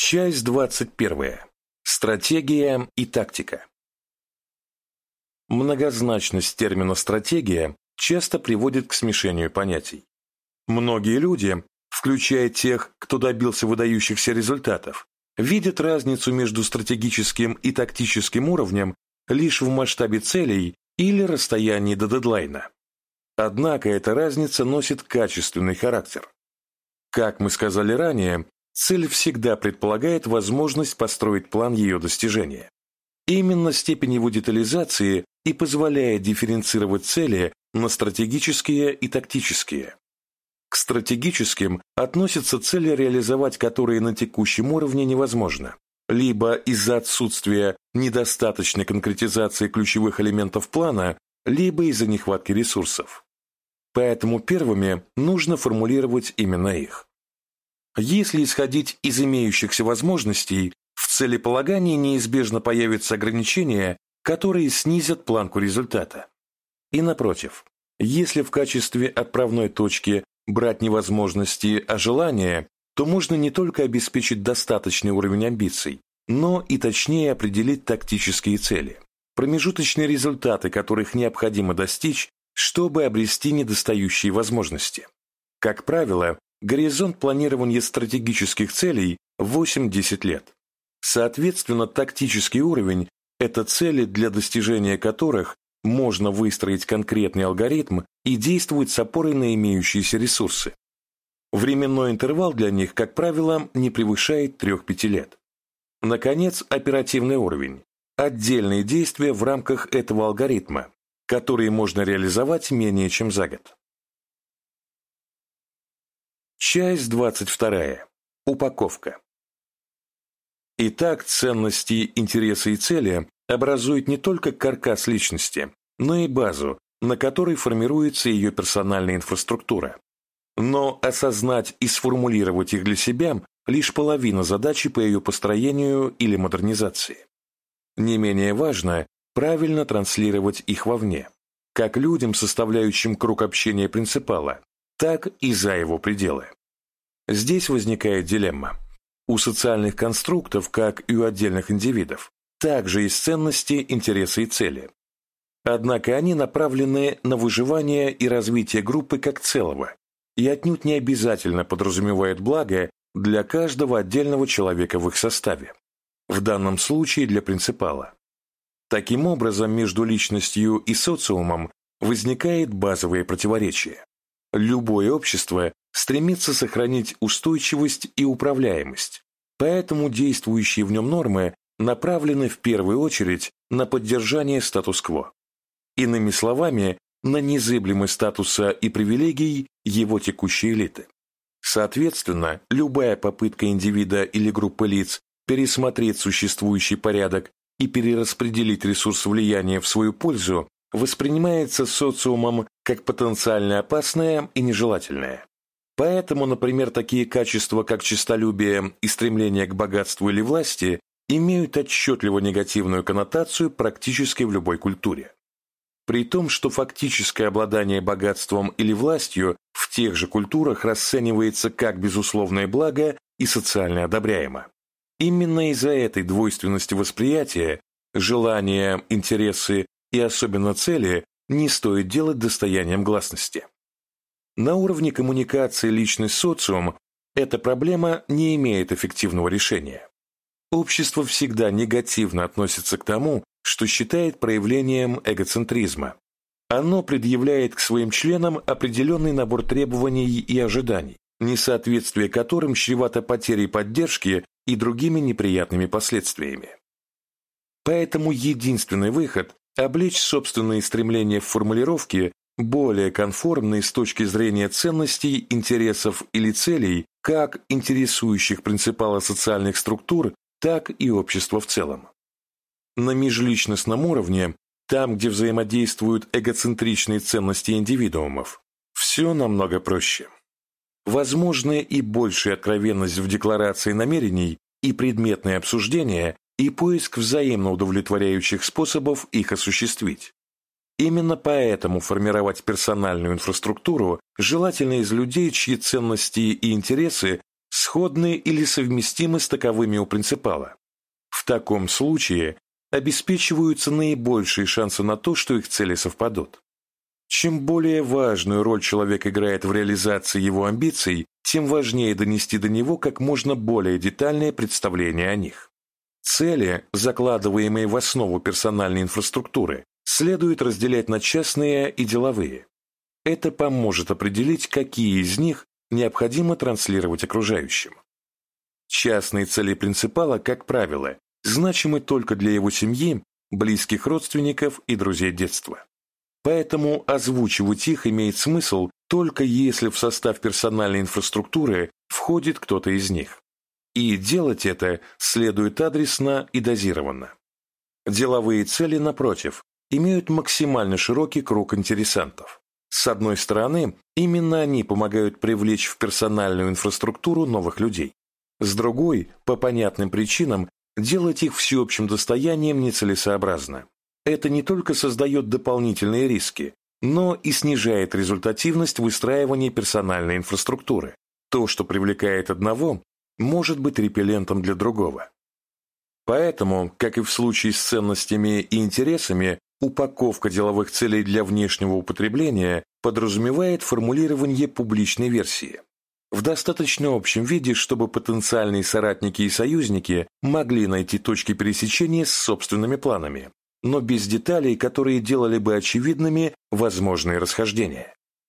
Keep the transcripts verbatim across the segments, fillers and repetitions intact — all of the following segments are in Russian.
Часть двадцать первая. Стратегия и тактика. Многозначность термина «стратегия» часто приводит к смешению понятий. Многие люди, включая тех, кто добился выдающихся результатов, видят разницу между стратегическим и тактическим уровнем лишь в масштабе целей или расстоянии до дедлайна. Однако эта разница носит качественный характер. Как мы сказали ранее, цель всегда предполагает возможность построить план ее достижения. Именно степень его детализации и позволяет дифференцировать цели на стратегические и тактические. К стратегическим относятся цели, реализовать которые на текущем уровне невозможно, либо из-за отсутствия недостаточной конкретизации ключевых элементов плана, либо из-за нехватки ресурсов. Поэтому первыми нужно формулировать именно их. Если исходить из имеющихся возможностей, в целеполагании неизбежно появятся ограничения, которые снизят планку результата. И напротив, если в качестве отправной точки брать не возможности, а желания, то можно не только обеспечить достаточный уровень амбиций, но и точнее определить тактические цели, промежуточные результаты, которых необходимо достичь, чтобы обрести недостающие возможности. Как правило, горизонт планирования стратегических целей восемь-десять лет. Соответственно, тактический уровень – это цели, для достижения которых можно выстроить конкретный алгоритм и действовать с опорой на имеющиеся ресурсы. Временной интервал для них, как правило, не превышает трёх-пяти лет. Наконец, оперативный уровень – отдельные действия в рамках этого алгоритма, которые можно реализовать менее чем за год. Часть двадцать вторая. Упаковка. Итак, ценности, интересы и цели образуют не только каркас личности, но и базу, на которой формируется ее персональная инфраструктура. Но осознать и сформулировать их для себя – лишь половина задачи по ее построению или модернизации. Не менее важно правильно транслировать их вовне, как людям, составляющим круг общения принципала, так и за его пределы. Здесь возникает дилемма. У социальных конструктов, как и у отдельных индивидов, также есть ценности, интересы и цели. Однако они направлены на выживание и развитие группы как целого и отнюдь не обязательно подразумевают благо для каждого отдельного человека в их составе, в данном случае для принципала. Таким образом, между личностью и социумом возникает базовое противоречие. Любое общество стремится сохранить устойчивость и управляемость, поэтому действующие в нем нормы направлены в первую очередь на поддержание статус-кво. Иными словами, на незыблемость статуса и привилегий его текущей элиты. Соответственно, любая попытка индивида или группы лиц пересмотреть существующий порядок и перераспределить ресурс влияния в свою пользу воспринимается социумом как потенциально опасное и нежелательное. Поэтому, например, такие качества, как честолюбие и стремление к богатству или власти, имеют отчетливо негативную коннотацию практически в любой культуре. При том, что фактическое обладание богатством или властью в тех же культурах расценивается как безусловное благо и социально одобряемо. Именно из-за этой двойственности восприятия желания, интересы и особенно цели не стоит делать достоянием гласности. На уровне коммуникации личность-социум эта проблема не имеет эффективного решения. Общество всегда негативно относится к тому, что считает проявлением эгоцентризма. Оно предъявляет к своим членам определенный набор требований и ожиданий, несоответствие которым чревато потерей поддержки и другими неприятными последствиями. Поэтому единственный выход – облечь собственные стремления в формулировки, более конформные с точки зрения ценностей, интересов или целей как интересующих принципала социальных структур, так и общества в целом. На межличностном уровне, там, где взаимодействуют эгоцентричные ценности индивидуумов, все намного проще. Возможны и большая откровенность в декларации намерений, и предметные обсуждения, и поиск взаимно удовлетворяющих способов их осуществить. Именно поэтому формировать персональную инфраструктуру желательно из людей, чьи ценности и интересы сходны или совместимы с таковыми у принципала. В таком случае обеспечиваются наибольшие шансы на то, что их цели совпадут. Чем более важную роль человек играет в реализации его амбиций, тем важнее донести до него как можно более детальное представление о них. Цели, закладываемые в основу персональной инфраструктуры, следует разделять на частные и деловые. Это поможет определить, какие из них необходимо транслировать окружающим. Частные цели принципала, как правило, значимы только для его семьи, близких родственников и друзей детства. Поэтому озвучивать их имеет смысл только если в состав персональной инфраструктуры входит кто-то из них. И делать это следует адресно и дозированно. Деловые цели, напротив, имеют максимально широкий круг интересантов. С одной стороны, именно они помогают привлечь в персональную инфраструктуру новых людей. С другой, по понятным причинам, делать их всеобщим достоянием нецелесообразно. Это не только создает дополнительные риски, но и снижает результативность выстраивания персональной инфраструктуры. То, что привлекает одного, может быть репеллентом для другого. Поэтому, как и в случае с ценностями и интересами, упаковка деловых целей для внешнего употребления подразумевает формулирование публичной версии в достаточно общем виде, чтобы потенциальные соратники и союзники могли найти точки пересечения с собственными планами, но без деталей, которые делали бы очевидными возможные расхождения.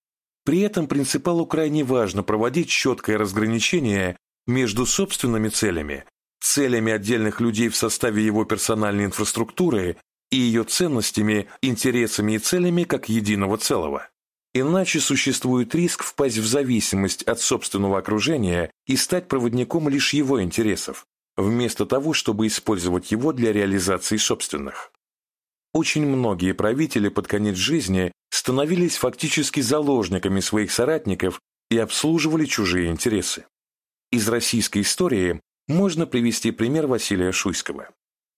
При этом принципалу крайне важно проводить четкое разграничение между собственными целями, целями отдельных людей в составе его персональной инфраструктуры и ее ценностями, интересами и целями как единого целого. Иначе существует риск впасть в зависимость от собственного окружения и стать проводником лишь его интересов, вместо того, чтобы использовать его для реализации собственных. Очень многие правители под конец жизни становились фактически заложниками своих соратников и обслуживали чужие интересы. Из российской истории можно привести пример Василия Шуйского.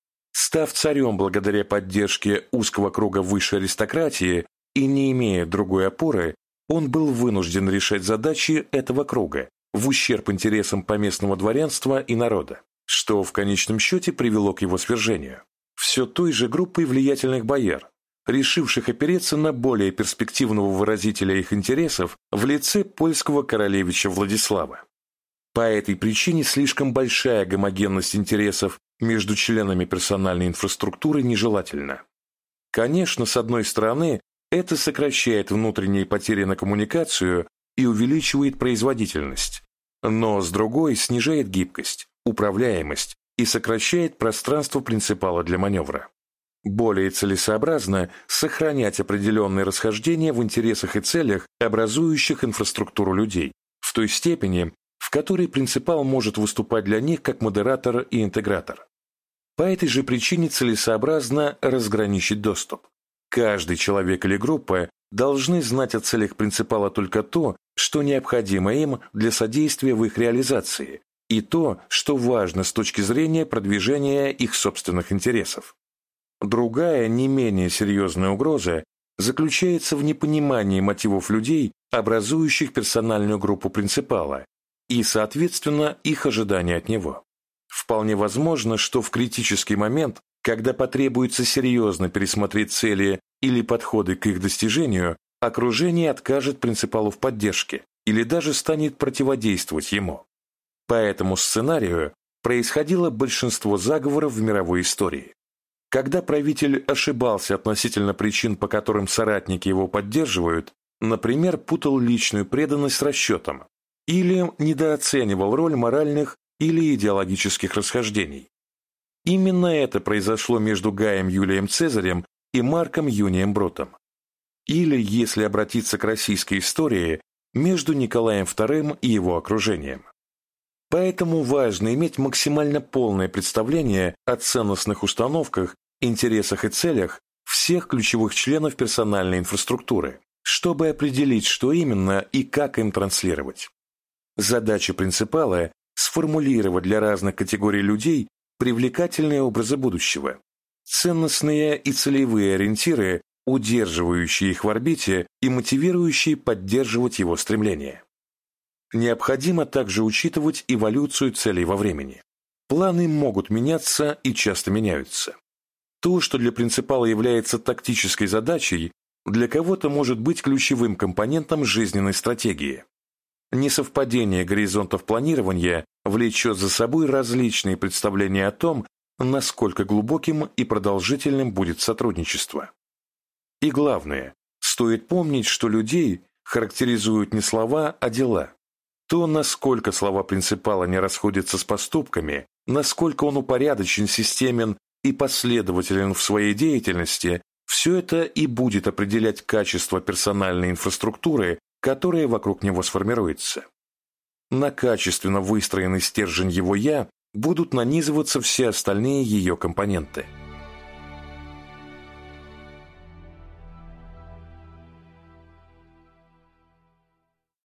Став царем благодаря поддержке узкого круга высшей аристократии и не имея другой опоры, он был вынужден решать задачи этого круга в ущерб интересам поместного дворянства и народа, что в конечном счете привело к его свержению. Все той же группой влиятельных бояр, решивших опереться на более перспективного выразителя их интересов в лице польского королевича Владислава. По этой причине слишком большая гомогенность интересов между членами персональной инфраструктуры нежелательна. Конечно, с одной стороны, это сокращает внутренние потери на коммуникацию и увеличивает производительность, но с другой снижает гибкость, управляемость и сокращает пространство принципала для маневра. Более целесообразно сохранять определенные расхождения в интересах и целях, образующих инфраструктуру людей, в той степени, в которой принципал может выступать для них как модератор и интегратор. По этой же причине целесообразно разграничить доступ. Каждый человек или группа должны знать о целях принципала только то, что необходимо им для содействия в их реализации, и то, что важно с точки зрения продвижения их собственных интересов. Другая, не менее серьезная угроза заключается в непонимании мотивов людей, образующих персональную группу принципала, и, соответственно, их ожидания от него. Вполне возможно, что в критический момент, когда потребуется серьезно пересмотреть цели или подходы к их достижению, окружение откажет принципалу в поддержке или даже станет противодействовать ему. По этому сценарию происходило большинство заговоров в мировой истории. Когда правитель ошибался относительно причин, по которым соратники его поддерживают, например, путал личную преданность с расчетом, или недооценивал роль моральных или идеологических расхождений. Именно это произошло между Гаем Юлием Цезарем и Марком Юнием Брутом. Или, если обратиться к российской истории, между Николаем вторым и его окружением. Поэтому важно иметь максимально полное представление о ценностных установках, интересах и целях всех ключевых членов персональной инфраструктуры, чтобы определить, что именно и как им транслировать. Задача принципала – сформулировать для разных категорий людей привлекательные образы будущего, ценностные и целевые ориентиры, удерживающие их в орбите и мотивирующие поддерживать его стремления. Необходимо также учитывать эволюцию целей во времени. Планы могут меняться и часто меняются. То, что для принципала является тактической задачей, для кого-то может быть ключевым компонентом жизненной стратегии. Несовпадение горизонтов планирования влечет за собой различные представления о том, насколько глубоким и продолжительным будет сотрудничество. И главное, стоит помнить, что людей характеризуют не слова, а дела. То, насколько слова принципала не расходятся с поступками, насколько он упорядочен, системен и последователен в своей деятельности, все это и будет определять качество персональной инфраструктуры, которая вокруг него сформируется. На качественно выстроенный стержень его «я» будут нанизываться все остальные ее компоненты –